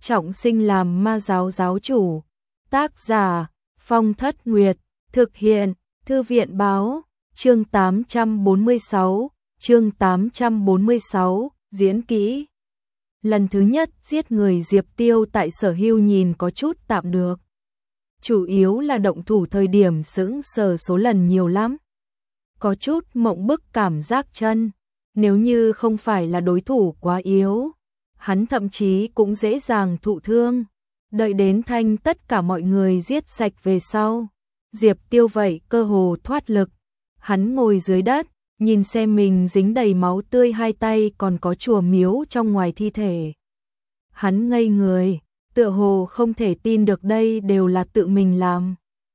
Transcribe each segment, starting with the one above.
trọng sinh làm ma giáo giáo chủ. Tác giả Phong Thất Nguyệt, thực hiện Thư viện báo, chương 846, diễn kỹ. Lần thứ nhất giết người Diệp Tiêu tại Sở Hưu nhìn có chút tạm được. Chủ yếu là động thủ thời điểm sững sờ số lần nhiều lắm. Có chút mộng bức cảm giác chân, nếu như không phải là đối thủ quá yếu, hắn thậm chí cũng dễ dàng thụ thương. Đợi đến thanh tất cả mọi người giết sạch về sau, Diệp Tiêu vậy cơ hồ thoát lực. Hắn ngồi dưới đất, nhìn xem mình dính đầy máu tươi, hai tay còn có chùa miếu trong ngoài thi thể. Hắn ngây người, tựa hồ không thể tin được đây đều là tự mình làm.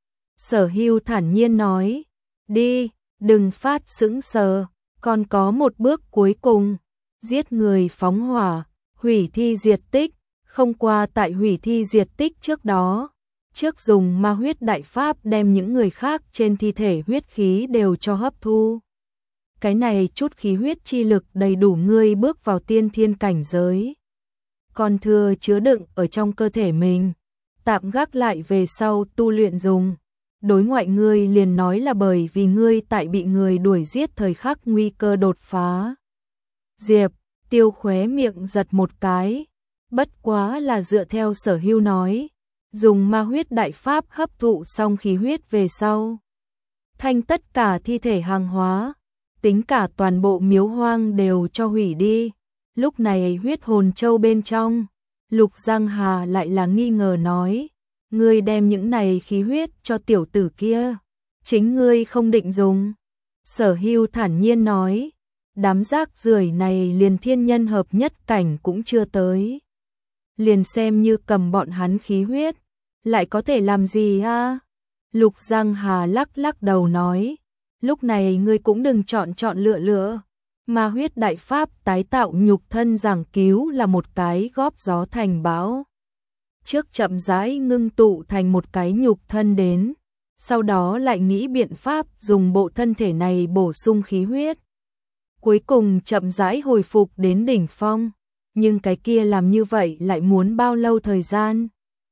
Sở Hưu thản nhiên nói, đi, đừng phát sững sờ, còn có một bước cuối cùng, giết người phóng hỏa, hủy thi diệt tích. Không qua tại hủy thi diệt tích trước đó, trước dùng ma huyết đại pháp đem những người khác trên thi thể huyết khí đều cho hấp thu. Cái này chút khí huyết chi lực đầy đủ ngươi bước vào tiên thiên cảnh giới. Còn thừa chứa đựng ở trong cơ thể mình, tạm gác lại về sau tu luyện dùng. Đối ngoại ngươi liền nói là bởi vì ngươi tại bị người đuổi giết thời khắc nguy cơ đột phá. Diệp Tiêu khóe miệng giật một cái. Bất quá là dựa theo Sở Hưu nói, dùng ma huyết đại pháp hấp thụ xong khí huyết về sau, thanh tất cả thi thể hàng hóa, tính cả toàn bộ miếu hoang đều cho hủy đi. Lúc này huyết hồn châu bên trong, Lục Giang Hà lại là nghi ngờ nói, ngươi đem những này khí huyết cho tiểu tử kia, chính ngươi không định dùng. Sở Hưu thản nhiên nói, đám rác rưởi này liền thiên nhân hợp nhất cảnh cũng chưa tới. Liền xem như cầm bọn hắn khí huyết, lại có thể làm gì a? Lục Giang Hà lắc lắc đầu nói, lúc này ngươi cũng đừng chọn lựa. Ma huyết đại pháp tái tạo nhục thân giảng cứu là một cái góp gió thành bão. Trước chậm rãi ngưng tụ thành một cái nhục thân đến, sau đó lại nghĩ biện pháp dùng bộ thân thể này bổ sung khí huyết. Cuối cùng chậm rãi hồi phục đến đỉnh phong. Nhưng cái kia làm như vậy lại muốn bao lâu thời gian?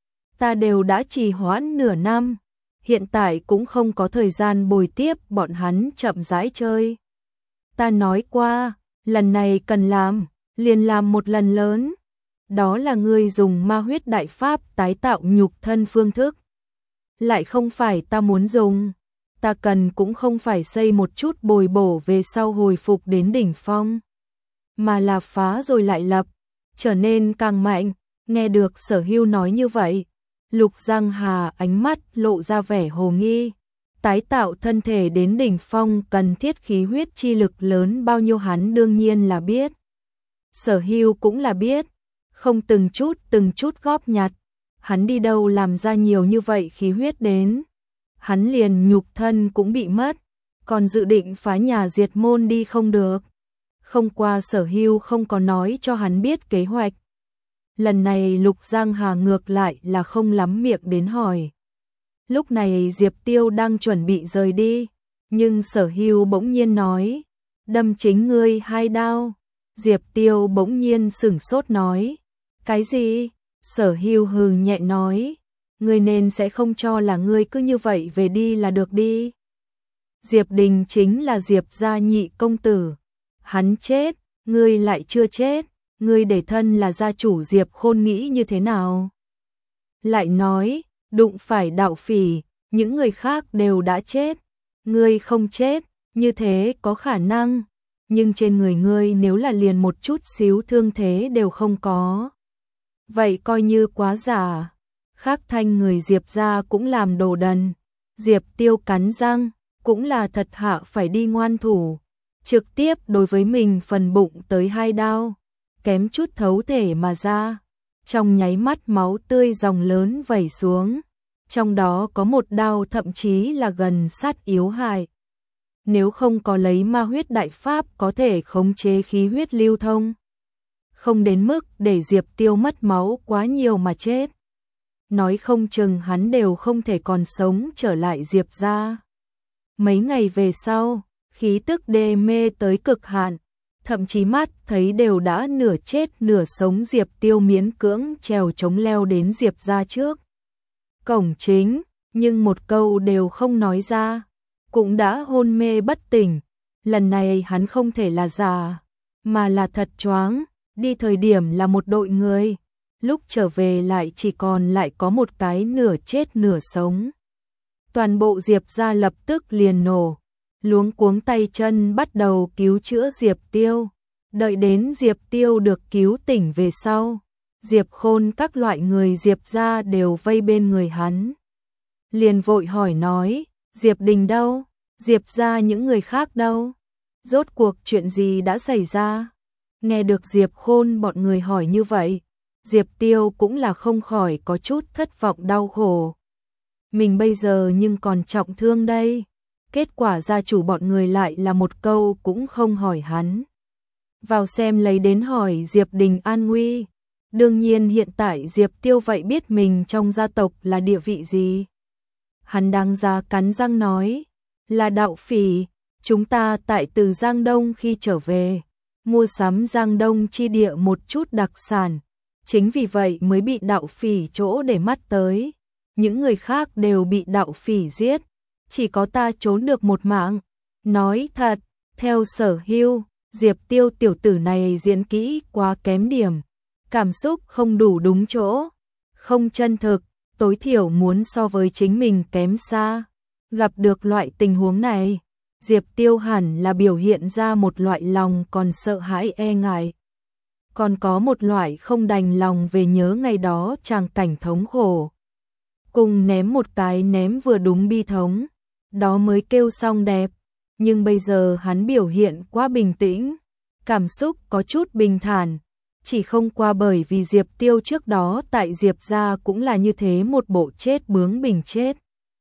Ta đều đã trì hoãn nửa năm, hiện tại cũng không có thời gian bồi tiếp bọn hắn chậm rãi chơi. Ta nói qua, lần này cần làm, liền làm một lần lớn. Đó là ngươi dùng ma huyết đại pháp tái tạo nhục thân phương thức. Lại không phải ta muốn dùng, ta cần cũng không phải xây một chút bồi bổ về sau hồi phục đến đỉnh phong, mà là phá rồi lại lập, trở nên càng mạnh. Nghe được Sở Hưu nói như vậy, Lục Giang Hà ánh mắt lộ ra vẻ hồ nghi. Tái tạo thân thể đến đỉnh phong cần thiết khí huyết chi lực lớn bao nhiêu hắn đương nhiên là biết. Sở Hưu cũng là biết, không từng chút góp nhặt, hắn đi đâu làm ra nhiều như vậy khí huyết đến. Hắn liền nhục thân cũng bị mất, còn dự định phá nhà diệt môn đi không được. Không qua Sở Hưu không có nói cho hắn biết kế hoạch. Lần này Lục Giang Hà ngược lại là không lắm miệng đến hỏi. Lúc này Diệp Tiêu đang chuẩn bị rời đi, nhưng Sở Hưu bỗng nhiên nói, đâm chính ngươi 2 đao. Diệp Tiêu bỗng nhiên sửng sốt nói, cái gì? Sở Hưu hừ nhẹ nói, ngươi nên sẽ không cho là ngươi cứ như vậy về đi là được đi. Diệp Đình chính là Diệp gia nhị công tử. Hắn chết, ngươi lại chưa chết, ngươi để thân là gia chủ Diệp Khôn nghĩ như thế nào? Lại nói, đụng phải đạo phỉ, những người khác đều đã chết, ngươi không chết, như thế có khả năng, nhưng trên người ngươi nếu là liền một chút xíu thương thế đều không có, vậy coi như quá giả. Khác thanh người Diệp gia cũng làm đồ đần. Diệp Tiêu cắn răng, cũng là thật hạ phải đi ngoan thủ, trực tiếp đối với mình phần bụng tới 2 đao, kém chút thấu thể mà ra. Trong nháy mắt máu tươi dòng lớn vẩy xuống, trong đó có một đao thậm chí là gần sát yếu hại. Nếu không có lấy ma huyết đại pháp có thể khống chế khí huyết lưu thông, không đến mức để Diệp Tiêu mất máu quá nhiều mà chết. Nói không chừng hắn đều không thể còn sống trở lại Diệp gia. Mấy ngày về sau, khí tức đê mê tới cực hạn, thậm chí mắt thấy đều đã nửa chết nửa sống Diệp Tiêu miễn cưỡng trèo chống leo đến Diệp gia trước cổng chính, nhưng một câu đều không nói ra, cũng đã hôn mê bất tỉnh. Lần này hắn không thể là giả, mà là thật choáng, đi thời điểm là một đội người, lúc trở về lại chỉ còn lại có một cái nửa chết nửa sống. Toàn bộ Diệp gia lập tức liền nổ, luống cuống tay chân bắt đầu cứu chữa Diệp Tiêu. Đợi đến Diệp Tiêu được cứu tỉnh về sau, Diệp Khôn các loại người Diệp gia đều vây bên người hắn. Liền vội hỏi nói, Diệp Đình đâu? Diệp gia những người khác đâu? Rốt cuộc chuyện gì đã xảy ra? Nghe được Diệp Khôn bọn người hỏi như vậy, Diệp Tiêu cũng là không khỏi có chút thất vọng đau khổ. Mình bây giờ nhưng còn trọng thương đây. Kết quả gia chủ bọn người lại là một câu cũng không hỏi hắn. Vào xem lấy đến hỏi Diệp Đình an nguy. Đương nhiên hiện tại Diệp Tiêu vậy biết mình trong gia tộc là địa vị gì. Hắn đang ra cắn răng nói, là đạo phỉ, chúng ta tại từ Giang Đông khi trở về, mua sắm Giang Đông chi địa một chút đặc sản, chính vì vậy mới bị đạo phỉ chỗ để mắt tới. Những người khác đều bị đạo phỉ giết, chỉ có ta trốn được một mạng. Nói thật, theo Sở Hưu, Diệp Tiêu tiểu tử này diễn kỹ quá kém điểm, cảm xúc không đủ đúng chỗ, không chân thực, tối thiểu muốn so với chính mình kém xa. Gặp được loại tình huống này, Diệp Tiêu hẳn là biểu hiện ra một loại lòng còn sợ hãi e ngại. Còn có một loại không đành lòng về nhớ ngày đó tràng cảnh thống khổ. Cùng ném một cái ném vừa đúng bi thống, đó mới kêu xong đẹp. Nhưng bây giờ hắn biểu hiện quá bình tĩnh, cảm xúc có chút bình thản, chỉ không qua bởi vì Diệp Tiêu trước đó tại Diệp gia cũng là như thế một bộ chết bướng bỉnh chết.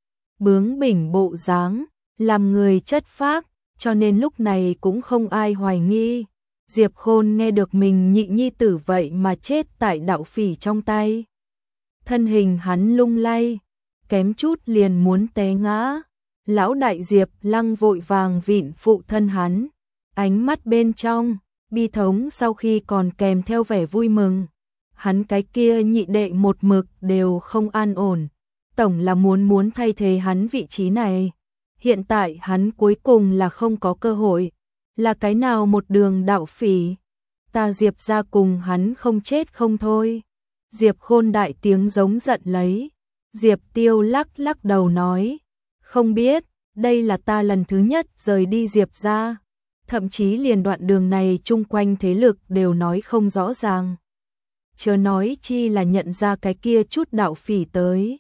Bướng bỉnh bộ dáng, làm người chất phác, cho nên lúc này cũng không ai hoài nghi. Diệp Khôn nghe được mình nhị nhi tử vậy mà chết tại đạo phỉ trong tay. Thân hình hắn lung lay, kém chút liền muốn té ngã. Lão đại Diệp Lăng vội vàng vịn phụ thân hắn, ánh mắt bên trong bi thống sau khi còn kèm theo vẻ vui mừng. Hắn cái kia nhị đệ một mực đều không an ổn, tổng là muốn thay thế hắn vị trí này. Hiện tại hắn cuối cùng là không có cơ hội, là cái nào một đường đạo phỉ, ta Diệp gia cùng hắn không chết không thôi. Diệp Khôn đại tiếng giống giận lấy. Diệp Tiêu lắc lắc đầu nói, không biết, đây là ta lần thứ nhất rời đi Diệp gia, thậm chí liền đoạn đường này chung quanh thế lực đều nói không rõ ràng. Chớ nói chi là nhận ra cái kia chút đạo phỉ tới.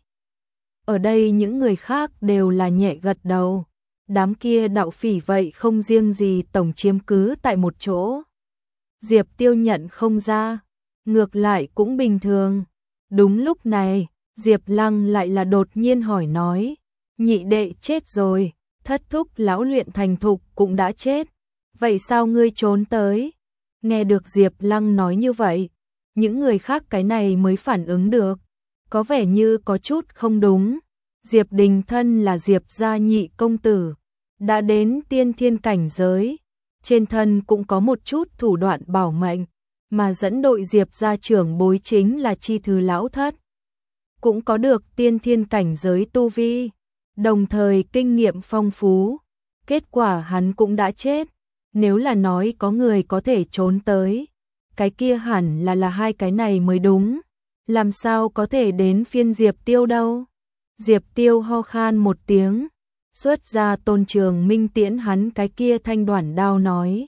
Ở đây những người khác đều là nhẹ gật đầu, đám kia đạo phỉ vậy không riêng gì tổng chiếm cứ tại một chỗ. Diệp Tiêu nhận không ra, ngược lại cũng bình thường. Đúng lúc này, Diệp Lăng lại là đột nhiên hỏi nói, nhị đệ chết rồi, thất thúc lão luyện thành thục cũng đã chết, vậy sao ngươi trốn tới? Nghe được Diệp Lăng nói như vậy, những người khác cái này mới phản ứng được, có vẻ như có chút không đúng. Diệp Đình thân là Diệp gia nhị công tử, đã đến tiên thiên cảnh giới, trên thân cũng có một chút thủ đoạn bảo mệnh, mà dẫn đội Diệp gia trưởng bối chính là Chi Thư lão thất, cũng có được tiên thiên cảnh giới tu vi, đồng thời kinh nghiệm phong phú. Kết quả hắn cũng đã chết. Nếu là nói có người có thể trốn tới, cái kia hẳn là hai cái này mới đúng. Làm sao có thể đến phiên Diệp Tiêu đâu? Diệp Tiêu ho khan một tiếng, xuất ra Tôn Trường Minh tiễn hắn cái kia thanh đoản đao nói.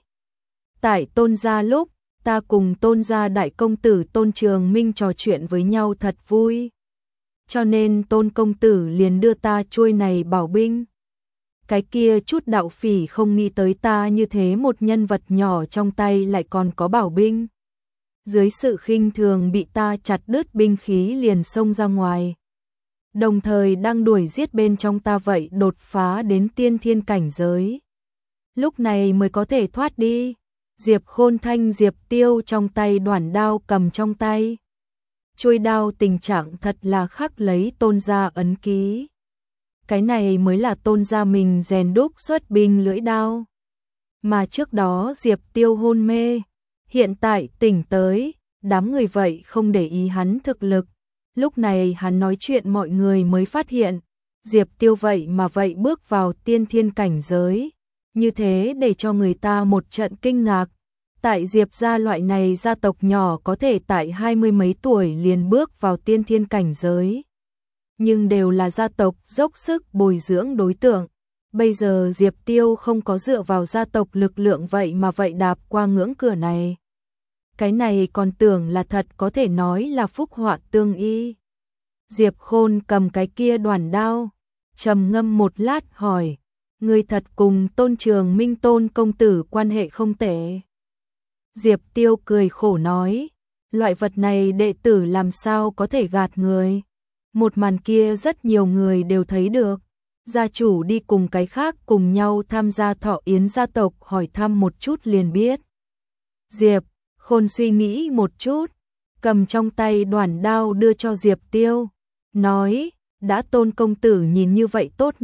Tại Tôn gia lúc, ta cùng Tôn gia đại công tử Tôn Trường Minh trò chuyện với nhau thật vui. Cho nên Tôn công tử liền đưa ta chuôi này bảo binh. Cái kia chút đạo phỉ không nghĩ tới ta như thế một nhân vật nhỏ trong tay lại còn có bảo binh. Dưới sự khinh thường bị ta chặt đứt binh khí liền xông ra ngoài. Đồng thời đang đuổi giết bên trong ta vậy đột phá đến tiên thiên cảnh giới. Lúc này mới có thể thoát đi. Diệp Khôn thanh Diệp Tiêu trong tay đoản đao cầm trong tay. Chuôi đao tình trạng thật là khắc lấy Tôn gia ấn ký. Cái này mới là Tôn gia mình rèn đúc xuất binh lưỡi đao. mà trước đó Diệp Tiêu hôn mê, hiện tại tỉnh tới, đám người vậy không để ý hắn thực lực. Lúc này hắn nói chuyện mọi người mới phát hiện, Diệp Tiêu vậy mà vậy bước vào tiên thiên cảnh giới, như thế để cho người ta một trận kinh ngạc. Tại Diệp gia loại này gia tộc nhỏ có thể tại 20 mấy tuổi liền bước vào tiên thiên cảnh giới, nhưng đều là gia tộc dốc sức bồi dưỡng đối tượng. Bây giờ Diệp Tiêu không có dựa vào gia tộc lực lượng vậy mà vậy đạp qua ngưỡng cửa này. Cái này còn tưởng là thật, có thể nói là phúc họa tương y. Diệp Khôn cầm cái kia đoàn đao, trầm ngâm một lát hỏi, ngươi thật cùng Tôn Trường Minh Tôn công tử quan hệ không tệ. Diệp Tiêu cười khổ nói, loại vật này đệ tử làm sao có thể gạt người. Một màn kia rất nhiều người đều thấy được. Gia chủ đi cùng cái khác cùng nhau tham gia thọ yến gia tộc hỏi thăm một chút liền biết. Diệp Khôn suy nghĩ một chút, cầm trong tay đoàn đao đưa cho Diệp Tiêu, nói, đã Tôn công tử nhìn như vậy tốt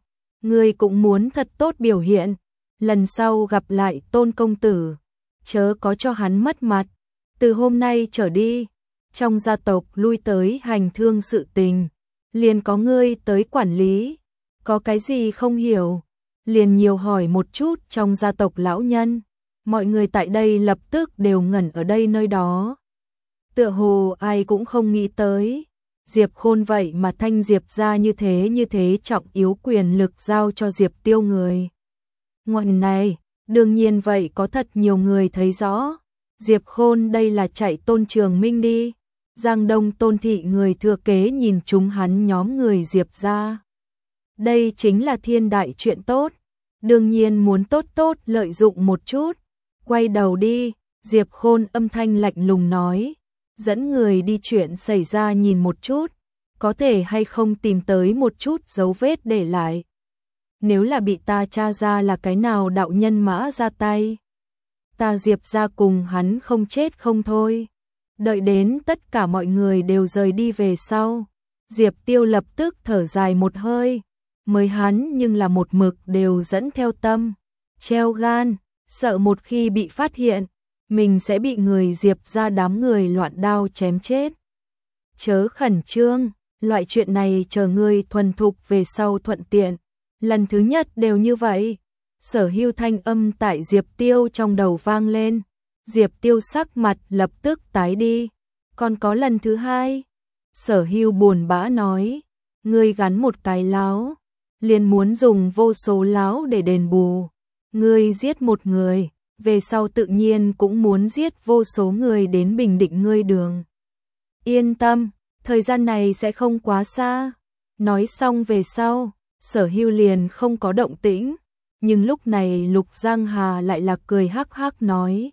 ngươi cũng muốn thật tốt biểu hiện, lần sau gặp lại Tôn công tử, chớ có cho hắn mất mặt, từ hôm nay trở đi, trong gia tộc lui tới hành thương sự tình, liền có ngươi tới quản lý, có cái gì không hiểu, liền nhiều hỏi một chút trong gia tộc lão nhân. Mọi người tại đây lập tức đều ngẩn ở đây nơi đó. Tựa hồ ai cũng không nghĩ tới, Diệp Khôn vậy mà thanh Diệp ra như thế trọng yếu quyền lực giao cho Diệp Tiêu người. Ngoạn này, đương nhiên vậy có thật nhiều người thấy rõ. Diệp Khôn đây là chạy Tôn Trường Minh đi. Giang Đông Tôn thị người thừa kế nhìn chúng hắn nhóm người Diệp ra. Đây chính là thiên đại chuyện tốt. Đương nhiên muốn tốt lợi dụng một chút. Quay đầu đi, Diệp Khôn âm thanh lạnh lùng nói, dẫn người đi chuyện xảy ra nhìn một chút, có thể hay không tìm tới một chút dấu vết để lại. Nếu là bị ta tra ra là cái nào đạo nhân mã ra tay, ta Diệp ra cùng hắn không chết không thôi. Đợi đến tất cả mọi người đều rời đi về sau, Diệp Tiêu lập tức thở dài một hơi, mới hắn nhưng là một mực đều dẫn theo tâm, treo gan. Sợ một khi bị phát hiện, mình sẽ bị người Diệp ra đám người loạn đao chém chết. Chớ khẩn trương, loại chuyện này chờ ngươi thuần thục về sau thuận tiện. Lần thứ nhất đều như vậy. Sở Hưu thanh âm tại Diệp Tiêu trong đầu vang lên. Diệp Tiêu sắc mặt lập tức tái đi. Còn có lần thứ hai. Sở Hưu buồn bã nói, ngươi gắn một cái láo, liền muốn dùng vô số láo để đền bù. Ngươi giết một người, về sau tự nhiên cũng muốn giết vô số người đến bình định ngươi đường. Yên tâm, thời gian này sẽ không quá xa. Nói xong về sau, Sở Hưu liền không có động tĩnh, nhưng lúc này Lục Giang Hà lại là cười hắc hắc nói.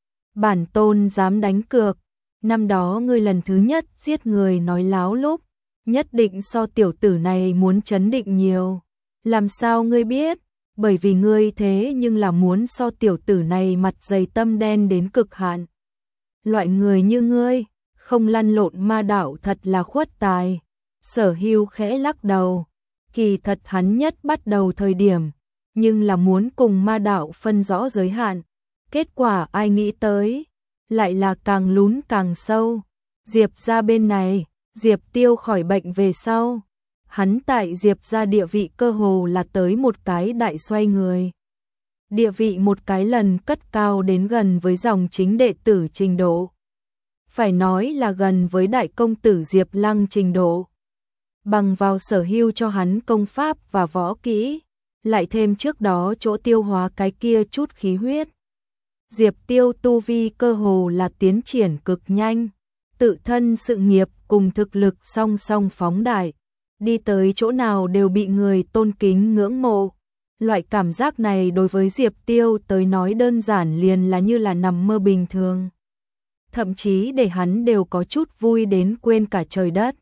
Bản tôn dám đánh cược, năm đó ngươi lần thứ nhất giết người nói láo lúc, nhất định so tiểu tử này muốn chấn định nhiều. Làm sao ngươi biết? Bởi vì ngươi thế nhưng là muốn so tiểu tử này mặt dày tâm đen đến cực hạn. Loại người như ngươi, không lăn lộn ma đạo thật là khuất tài. Sở Hưu khẽ lắc đầu, kỳ thật hắn nhất bắt đầu thời điểm, nhưng là muốn cùng ma đạo phân rõ giới hạn. Kết quả ai nghĩ tới, lại là càng lún càng sâu. Diệp ra bên này, Diệp Tiêu khỏi bệnh về sau. Hắn tại Diệp ra địa vị cơ hồ là tới một cái đại xoay người. Địa vị một cái lần cất cao đến gần với dòng chính đệ tử trình độ. Phải nói là gần với đại công tử Diệp Lăng trình độ. Bằng vào Sở Hưu cho hắn công pháp và võ kỹ, lại thêm trước đó chỗ tiêu hóa cái kia chút khí huyết. Diệp Tiêu tu vi cơ hồ là tiến triển cực nhanh, tự thân sự nghiệp cùng thực lực song song phóng đại. Đi tới chỗ nào đều bị người tôn kính ngưỡng mộ. Loại cảm giác này đối với Diệp Tiêu tới nói đơn giản liền là như là nằm mơ bình thường. Thậm chí để hắn đều có chút vui đến quên cả trời đất.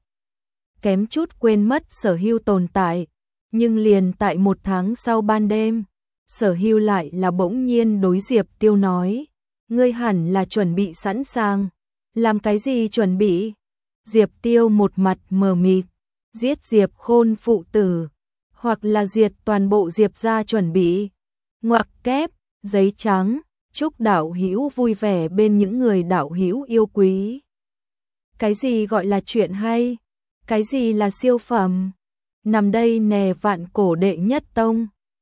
Kém chút quên mất Sở Hưu tồn tại. Nhưng liền tại một tháng sau ban đêm, Sở Hưu lại là bỗng nhiên đối Diệp Tiêu nói, ngươi hẳn là chuẩn bị sẵn sàng. Làm cái gì chuẩn bị? Diệp Tiêu một mặt mờ mịt. Giết Diệp Khôn phụ tử, hoặc là diệt toàn bộ Diệp gia chuẩn bị. Ngoặc kép, Giấy trắng, chúc đạo hữu vui vẻ bên những người đạo hữu yêu quý. Cái gì gọi là chuyện hay? Cái gì là siêu phẩm? Nằm đây nè vạn cổ đệ nhất tông.